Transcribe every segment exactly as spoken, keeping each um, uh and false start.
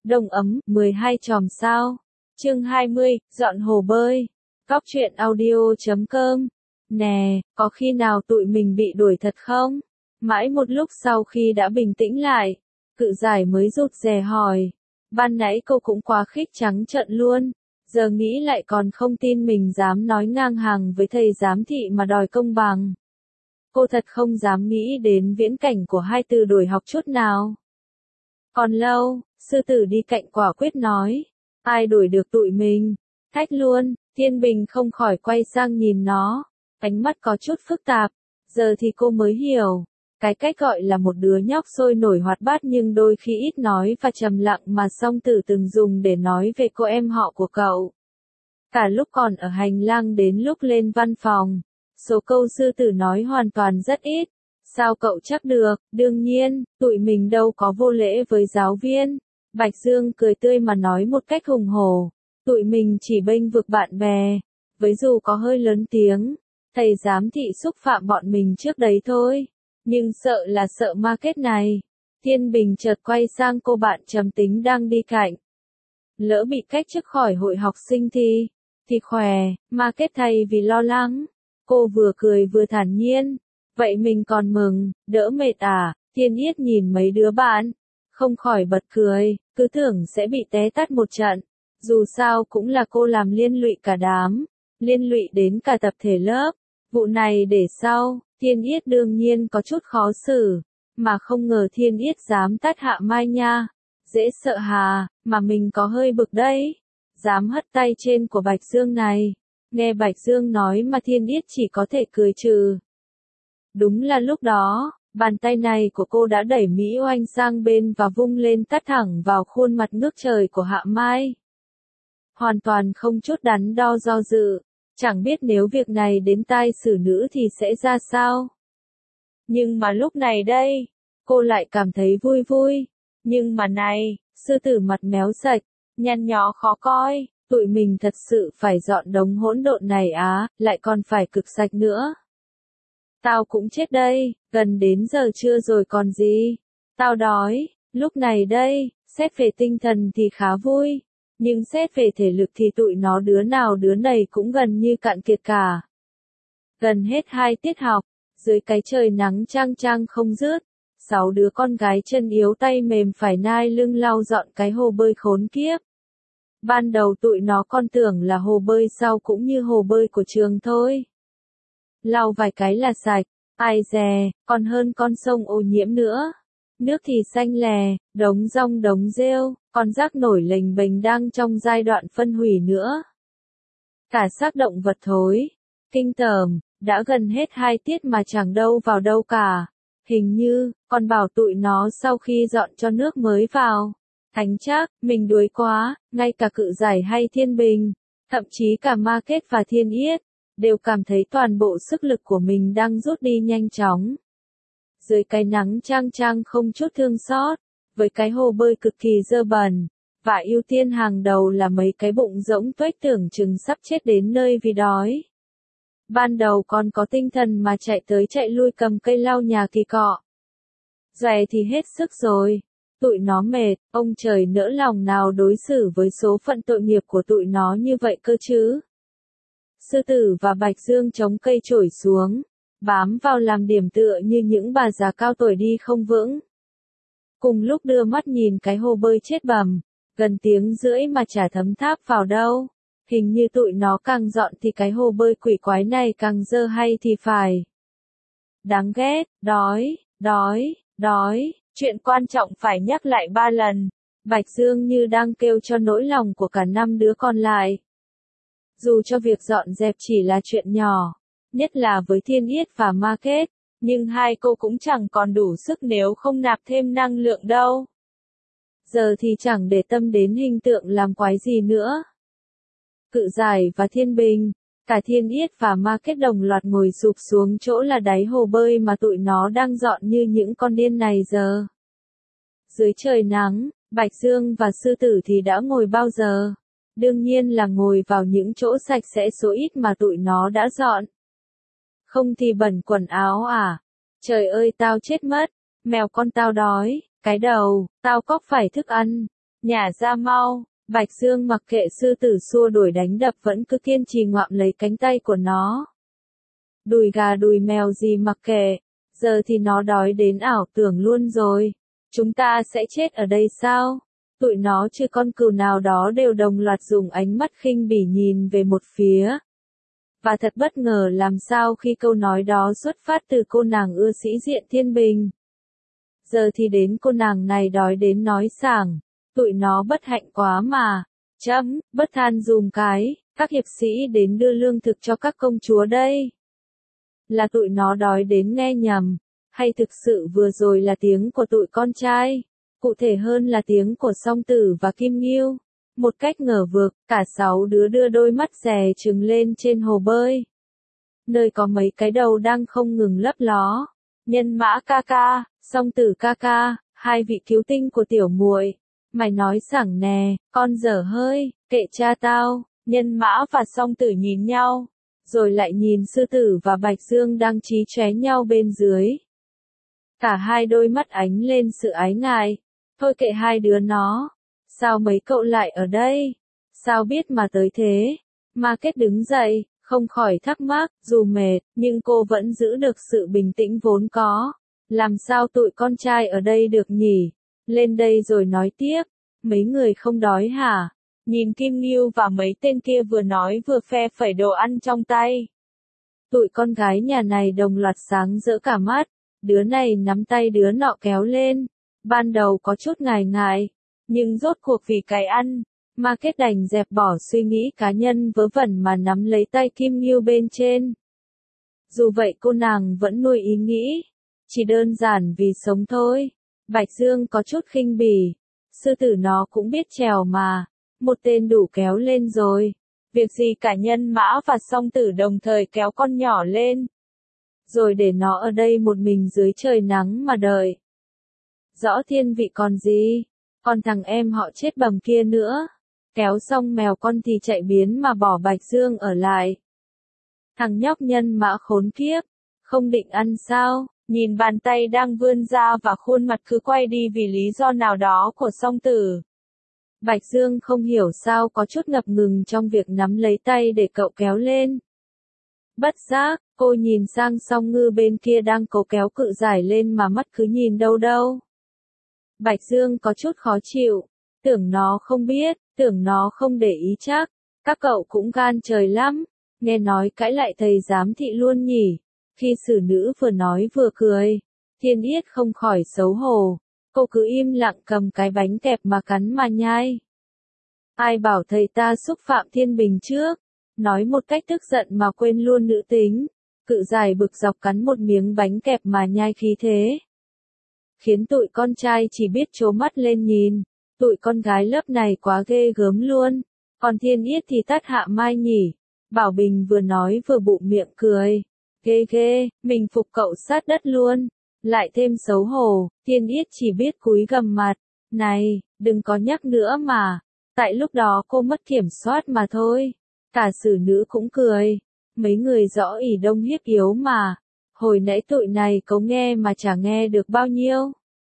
Đông ấm, mười hai chòm sao. Chương hai mươi, dọn hồ bơi. Góc truyện audio chấm com. Nè, có khi nào tụi mình bị đuổi thật không? Mãi một lúc sau khi đã bình tĩnh lại, Cự Giải mới rụt rè hỏi. Ban nãy cô cũng quá khích trắng trợn luôn, giờ nghĩ lại còn không tin mình dám nói ngang hàng với thầy giám thị mà đòi công bằng. Cô thật không dám nghĩ đến viễn cảnh của hai từ đuổi học chút nào. Còn lâu, sư tử đi cạnh quả quyết nói. Ai đuổi được tụi mình? Thách luôn. Thiên Bình không khỏi quay sang nhìn nó, ánh mắt có chút phức tạp. Giờ thì cô mới hiểu, cái cách gọi là một đứa nhóc sôi nổi hoạt bát nhưng đôi khi ít nói và trầm lặng mà Song Tử từng dùng để nói về cô em họ của cậu. Cả lúc còn ở hành lang đến lúc lên văn phòng, số câu sư tử nói hoàn toàn rất ít. Sao cậu chắc được? Đương nhiên, tụi mình đâu có vô lễ với giáo viên. Bạch Dương cười tươi mà nói một cách hùng hổ. Tụi mình chỉ bênh vực bạn bè. Với dù có hơi lớn tiếng, thầy giám thị xúc phạm bọn mình trước đấy thôi. Nhưng sợ là sợ market này. Thiên Bình chợt quay sang cô bạn trầm tính đang đi cạnh. Lỡ bị cách chức khỏi hội học sinh thì, thì khỏe, market thay vì lo lắng. Cô vừa cười vừa thản nhiên. Vậy mình còn mừng, đỡ mệt à? Thiên Yết nhìn mấy đứa bạn, không khỏi bật cười, cứ tưởng sẽ bị té tát một trận. Dù sao cũng là cô làm liên lụy cả đám, liên lụy đến cả tập thể lớp. Vụ này để sau. Thiên Yết đương nhiên có chút khó xử, mà không ngờ Thiên Yết dám tát Hạ Mai nha. Dễ sợ hà, mà mình có hơi bực đấy. Dám hất tay trên của Bạch Dương này. Nghe Bạch Dương nói mà Thiên Yết chỉ có thể cười trừ. Đúng là lúc đó, bàn tay này của cô đã đẩy Mỹ Oanh sang bên và vung lên tát thẳng vào khuôn mặt ngước trời của Hạ Mai. Hoàn toàn không chút đắn đo do dự, chẳng biết nếu việc này đến tai xử nữ thì sẽ ra sao. Nhưng mà lúc này đây, cô lại cảm thấy vui vui. Nhưng mà này, sư tử mặt méo sạch, nhăn nhó khó coi, tụi mình thật sự phải dọn đống hỗn độn này á, lại còn phải cực sạch nữa. Tao cũng chết đây, gần đến giờ trưa rồi còn gì. Tao đói, lúc này đây, xét về tinh thần thì khá vui. Nhưng xét về thể lực thì tụi nó đứa nào đứa này cũng gần như cạn kiệt cả. Gần hết hai tiết học, dưới cái trời nắng chang chang không dứt, sáu đứa con gái chân yếu tay mềm phải nai lưng lau dọn cái hồ bơi khốn kiếp. Ban đầu tụi nó con tưởng là hồ bơi sau cũng như hồ bơi của trường thôi. Lau vài cái là sạch, ai dè, còn hơn con sông ô nhiễm nữa. Nước thì xanh lè, đống rong đống rêu, con rác nổi lềnh bềnh đang trong giai đoạn phân hủy nữa. Cả xác động vật thối, kinh tởm, đã gần hết hai tiết mà chẳng đâu vào đâu cả. Hình như, còn bảo tụi nó sau khi dọn cho nước mới vào. Thánh chắc, mình đuối quá, ngay cả Cự Giải hay Thiên Bình, thậm chí cả Market và Thiên Yết, đều cảm thấy toàn bộ sức lực của mình đang rút đi nhanh chóng. Dưới cái nắng chang chang không chút thương xót, với cái hồ bơi cực kỳ dơ bẩn, và ưu tiên hàng đầu là mấy cái bụng rỗng tuếch tưởng chừng sắp chết đến nơi vì đói. Ban đầu còn có tinh thần mà chạy tới chạy lui cầm cây lau nhà kỳ cọ. Dòe thì hết sức rồi, tụi nó mệt, ông trời nỡ lòng nào đối xử với số phận tội nghiệp của tụi nó như vậy cơ chứ. Sư tử và Bạch Dương chống cây chổi xuống, bám vào làm điểm tựa như những bà già cao tuổi đi không vững. Cùng lúc đưa mắt nhìn cái hồ bơi chết bầm, gần tiếng rưỡi mà chả thấm tháp vào đâu. Hình như tụi nó càng dọn thì cái hồ bơi quỷ quái này càng dơ hay thì phải. Đáng ghét, đói, đói, đói, chuyện quan trọng phải nhắc lại ba lần. Bạch Dương như đang kêu cho nỗi lòng của cả năm đứa còn lại. Dù cho việc dọn dẹp chỉ là chuyện nhỏ, nhất là với Thiên Yết và Market, nhưng hai cô cũng chẳng còn đủ sức nếu không nạp thêm năng lượng đâu. Giờ thì chẳng để tâm đến hình tượng làm quái gì nữa. Cự Giải và Thiên Bình, cả Thiên Yết và Market đồng loạt ngồi sụp xuống chỗ là đáy hồ bơi mà tụi nó đang dọn như những con điên này giờ. Dưới trời nắng, Bạch Dương và Sư Tử thì đã ngồi bao giờ. Đương nhiên là ngồi vào những chỗ sạch sẽ số ít mà tụi nó đã dọn. Không thì bẩn quần áo à? Trời ơi tao chết mất, mèo con tao đói, cái đầu, tao cóc phải thức ăn. nhả ra mau. Bạch Dương mặc kệ sư tử xua đuổi đánh đập vẫn cứ kiên trì ngoạm lấy cánh tay của nó. Đùi gà đùi mèo gì mặc kệ, giờ thì nó đói đến ảo tưởng luôn rồi. Chúng ta sẽ chết ở đây sao? Tụi nó chứ con cừu nào đó đều đồng loạt dùng ánh mắt khinh bỉ nhìn về một phía. Và thật bất ngờ làm sao khi câu nói đó xuất phát từ cô nàng ưa sĩ diện Thiên Bình. Giờ thì đến cô nàng này đói đến nói sảng, tụi nó bất hạnh quá mà. Chấm, bất than dùm cái, các hiệp sĩ đến đưa lương thực cho các công chúa đây. Là tụi nó đói đến nghe nhầm, hay thực sự vừa rồi là tiếng của tụi con trai, cụ thể hơn là tiếng của Song Tử và Kim Ngưu. Một cách ngờ vực, cả sáu đứa đưa đôi mắt dè trừng lên trên hồ bơi. Nơi có mấy cái đầu đang không ngừng lấp ló. Nhân Mã ca ca, Song Tử ca ca, hai vị cứu tinh của tiểu muội. Mày nói sảng nè, con dở hơi, kệ cha tao. Nhân Mã và Song Tử nhìn nhau, rồi lại nhìn Sư Tử và Bạch Dương đang chí chóe nhau bên dưới. Cả hai đôi mắt ánh lên sự ái ngại. Thôi kệ hai đứa nó. Sao mấy cậu lại ở đây? Sao biết mà tới thế? Market đứng dậy, không khỏi thắc mắc, dù mệt, nhưng cô vẫn giữ được sự bình tĩnh vốn có. Làm sao tụi con trai ở đây được nhỉ? Lên đây rồi nói tiếp. Mấy người không đói hả? Nhìn Kim Ngưu và mấy tên kia vừa nói vừa phe phẩy đồ ăn trong tay. Tụi con gái nhà này đồng loạt sáng rỡ cả mắt. Đứa này nắm tay đứa nọ kéo lên. Ban đầu có chút ngại ngại, nhưng rốt cuộc vì cái ăn, Market đành dẹp bỏ suy nghĩ cá nhân vớ vẩn mà nắm lấy tay Kim Ngưu bên trên. Dù vậy cô nàng vẫn nuôi ý nghĩ, chỉ đơn giản vì sống thôi. Bạch Dương có chút khinh bỉ, sư tử nó cũng biết trèo mà, một tên đủ kéo lên rồi. Việc gì cả Nhân Mã và Song Tử đồng thời kéo con nhỏ lên, rồi để nó ở đây một mình dưới trời nắng mà đợi. Rõ thiên vị còn gì, còn thằng em họ chết bầm kia nữa. Kéo xong mèo con thì chạy biến mà bỏ Bạch Dương ở lại. Thằng nhóc Nhân Mã khốn kiếp, không định ăn sao, nhìn bàn tay đang vươn ra và khuôn mặt cứ quay đi vì lý do nào đó của Song Tử. Bạch Dương không hiểu sao có chút ngập ngừng trong việc nắm lấy tay để cậu kéo lên. Bất giác, cô nhìn sang Song Ngư bên kia đang cố kéo cự giải lên mà mắt cứ nhìn đâu đâu. Bạch Dương có chút khó chịu, tưởng nó không biết, tưởng nó không để ý chắc, các cậu cũng gan trời lắm, nghe nói cãi lại thầy giám thị luôn nhỉ. Khi xử nữ vừa nói vừa cười, Thiên Yết không khỏi xấu hổ, cô cứ im lặng cầm cái bánh kẹp mà cắn mà nhai. Ai bảo thầy ta xúc phạm Thiên Bình trước, nói một cách tức giận mà quên luôn nữ tính, cự giải bực dọc cắn một miếng bánh kẹp mà nhai khí thế. Khiến tụi con trai chỉ biết trố mắt lên nhìn, tụi con gái lớp này quá ghê gớm luôn, còn Thiên Yết thì tát hạ mai nhỉ. Bảo Bình vừa nói vừa bụng miệng cười, ghê ghê, mình phục cậu sát đất luôn, lại thêm xấu hổ. Thiên Yết chỉ biết cúi gằm mặt, này, đừng có nhắc nữa mà, tại lúc đó cô mất kiểm soát mà thôi. Cả xử nữ cũng cười, mấy người rõ ỷ đông hiếp yếu mà. Hồi nãy tụi này có nghe mà chả nghe được bao nhiêu.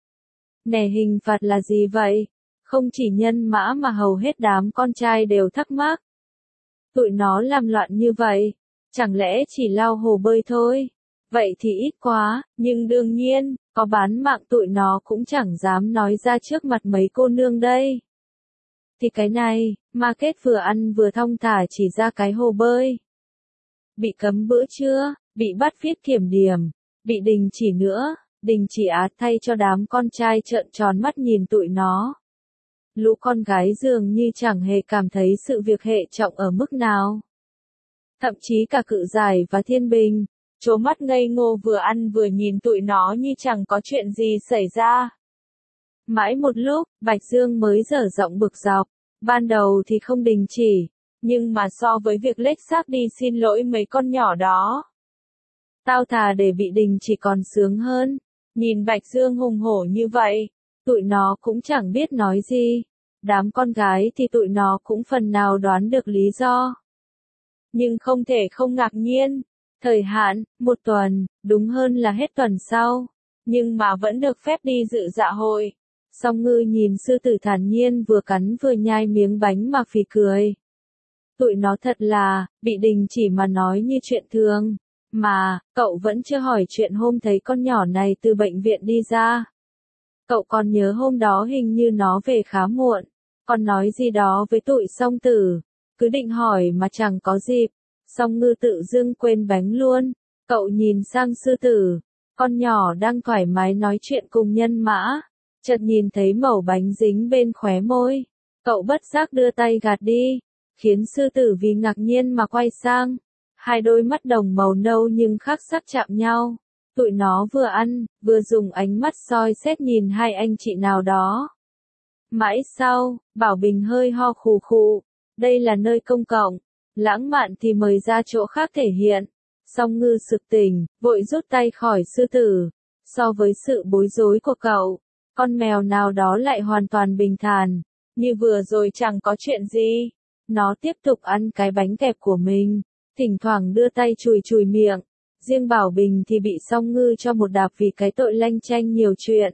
Nè hình phạt là gì vậy? Không chỉ Nhân Mã mà hầu hết đám con trai đều thắc mắc. Tụi nó làm loạn như vậy, chẳng lẽ chỉ lao hồ bơi thôi? Vậy thì ít quá, nhưng đương nhiên, có bán mạng tụi nó cũng chẳng dám nói ra trước mặt mấy cô nương đây. Thì cái này, Market vừa ăn vừa thong thả chỉ ra cái hồ bơi. Bị cấm bữa trưa, bị bắt viết kiểm điểm, bị đình chỉ nữa, đình chỉ át thay cho đám con trai trợn tròn mắt nhìn tụi nó. Lũ con gái dường như chẳng hề cảm thấy sự việc hệ trọng ở mức nào. Thậm chí cả cự giải và Thiên Bình, trố mắt ngây ngô vừa ăn vừa nhìn tụi nó như chẳng có chuyện gì xảy ra. Mãi một lúc, Bạch Dương mới dở giọng bực dọc, ban đầu thì không đình chỉ, nhưng mà so với việc lếch xác đi xin lỗi mấy con nhỏ đó, tao thà để bị đình chỉ còn sướng hơn. Nhìn Bạch Dương hùng hổ như vậy, tụi nó cũng chẳng biết nói gì. Đám con gái thì tụi nó cũng phần nào đoán được lý do. Nhưng không thể không ngạc nhiên. Thời hạn, một tuần, đúng hơn là hết tuần sau. Nhưng mà vẫn được phép đi dự dạ hội. Song Ngư nhìn sư tử thản nhiên vừa cắn vừa nhai miếng bánh mà phì cười. Tụi nó thật là, bị đình chỉ mà nói như chuyện thường. Mà, cậu vẫn chưa hỏi chuyện hôm thấy con nhỏ này từ bệnh viện đi ra. Cậu còn nhớ hôm đó hình như nó về khá muộn, còn nói gì đó với tụi Song Tử. Cứ định hỏi mà chẳng có dịp. Song Ngư tự dưng quên bánh luôn. Cậu nhìn sang sư tử. Con nhỏ đang thoải mái nói chuyện cùng Nhân Mã. Chợt nhìn thấy mẩu bánh dính bên khóe môi. Cậu bất giác đưa tay gạt đi. Khiến sư tử vì ngạc nhiên mà quay sang. Hai đôi mắt đồng màu nâu nhưng khác sắc chạm nhau. Tụi nó vừa ăn, vừa dùng ánh mắt soi xét nhìn hai anh chị nào đó. Mãi sau, Bảo Bình hơi ho khù khụ. Đây là nơi công cộng. Lãng mạn thì mời ra chỗ khác thể hiện. Song Ngư sực tỉnh, vội rút tay khỏi sư tử. So với sự bối rối của cậu, con mèo nào đó lại hoàn toàn bình thản. Như vừa rồi chẳng có chuyện gì. Nó tiếp tục ăn cái bánh kẹp của mình. Thỉnh thoảng đưa tay chùi chùi miệng. Riêng Bảo Bình thì bị Song Ngư cho một đạp vì cái tội lanh chanh nhiều chuyện.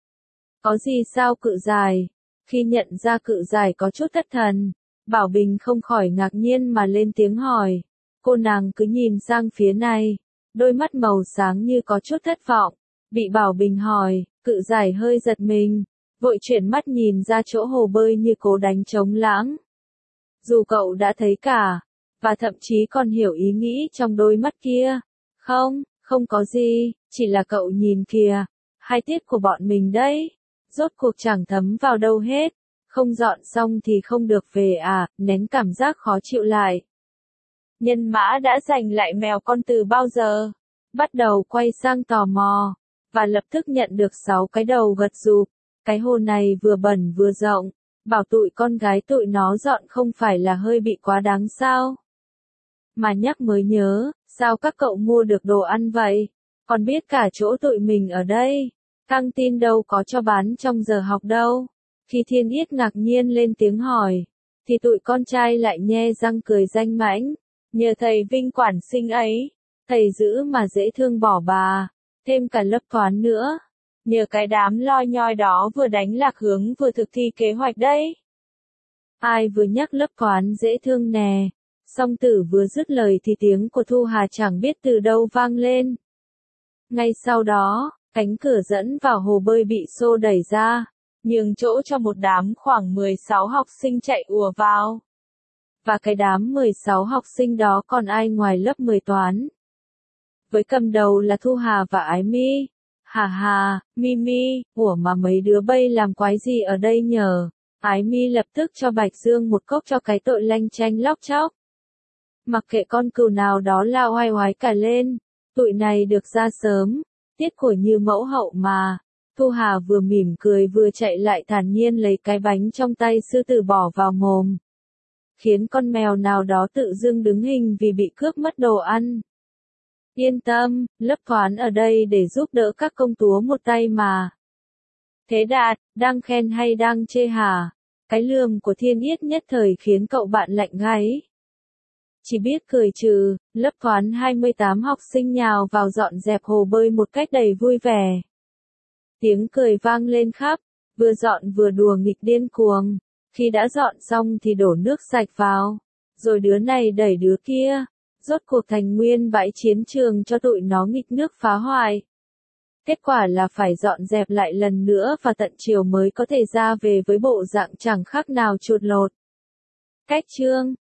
Có gì sao Cự Giải? Khi nhận ra Cự Giải có chút thất thần, Bảo Bình không khỏi ngạc nhiên mà lên tiếng hỏi. Cô nàng cứ nhìn sang phía này, đôi mắt màu sáng như có chút thất vọng. Bị Bảo Bình hỏi, Cự Giải hơi giật mình, vội chuyển mắt nhìn ra chỗ hồ bơi như cố đánh trống lãng. Dù cậu đã thấy cả, và thậm chí còn hiểu ý nghĩ trong đôi mắt kia. Không, không có gì, chỉ là cậu nhìn kìa, hai tiết của bọn mình đấy. Rốt cuộc chẳng thấm vào đâu hết. Không dọn xong thì không được về à, nén cảm giác khó chịu lại. Nhân Mã đã giành lại mèo con từ bao giờ? Bắt đầu quay sang tò mò, và lập tức nhận được sáu cái đầu gật rụp. Cái hồ này vừa bẩn vừa rộng, bảo tụi con gái tụi nó dọn không phải là hơi bị quá đáng sao? Mà nhắc mới nhớ, sao các cậu mua được đồ ăn vậy? Còn biết cả chỗ tụi mình ở đây. Căng tin đâu có cho bán trong giờ học đâu. Khi Thiên Yết ngạc nhiên lên tiếng hỏi, thì tụi con trai lại nhe răng cười danh mãnh. Nhờ thầy Vinh quản sinh ấy, thầy giữ mà dễ thương bỏ bà, thêm cả lớp toán nữa. Nhờ cái đám loi nhoi đó vừa đánh lạc hướng vừa thực thi kế hoạch đấy. Ai vừa nhắc lớp toán dễ thương nè. Song Tử vừa dứt lời thì tiếng của Thu Hà chẳng biết từ đâu vang lên. Ngay sau đó, cánh cửa dẫn vào hồ bơi bị xô đẩy ra, nhường chỗ cho một đám khoảng mười sáu học sinh chạy ùa vào. Và cái đám mười sáu học sinh đó còn ai ngoài lớp mười toán. Với cầm đầu là Thu Hà và Ái Mi. Hà hà, Mimi, ủa mà mấy đứa bay làm quái gì ở đây nhờ? Ái Mi lập tức cho Bạch Dương một cốc cho cái tội lanh chanh lóc chóc. Mặc kệ con cừu nào đó lao oai oái cả lên. Tụi này được ra sớm, tiết của Như mẫu hậu mà. Thu Hà vừa mỉm cười vừa chạy lại thản nhiên lấy cái bánh trong tay sư tử bỏ vào mồm. Khiến con mèo nào đó tự dưng đứng hình vì bị cướp mất đồ ăn. Yên tâm, lớp toán ở đây để giúp đỡ các công chúa một tay mà. Thế Đạt, đang khen hay đang chê hả? Cái lườm của Thiên Yết nhất thời khiến cậu bạn lạnh gáy. Chỉ biết cười trừ, lớp toán hai mươi tám học sinh nhào vào dọn dẹp hồ bơi một cách đầy vui vẻ. Tiếng cười vang lên khắp, vừa dọn vừa đùa nghịch điên cuồng. Khi đã dọn xong thì đổ nước sạch vào, rồi đứa này đẩy đứa kia, rốt cuộc thành nguyên bãi chiến trường cho tụi nó nghịch nước phá hoại. Kết quả là phải dọn dẹp lại lần nữa và tận chiều mới có thể ra về với bộ dạng chẳng khác nào chuột lột. Cách chương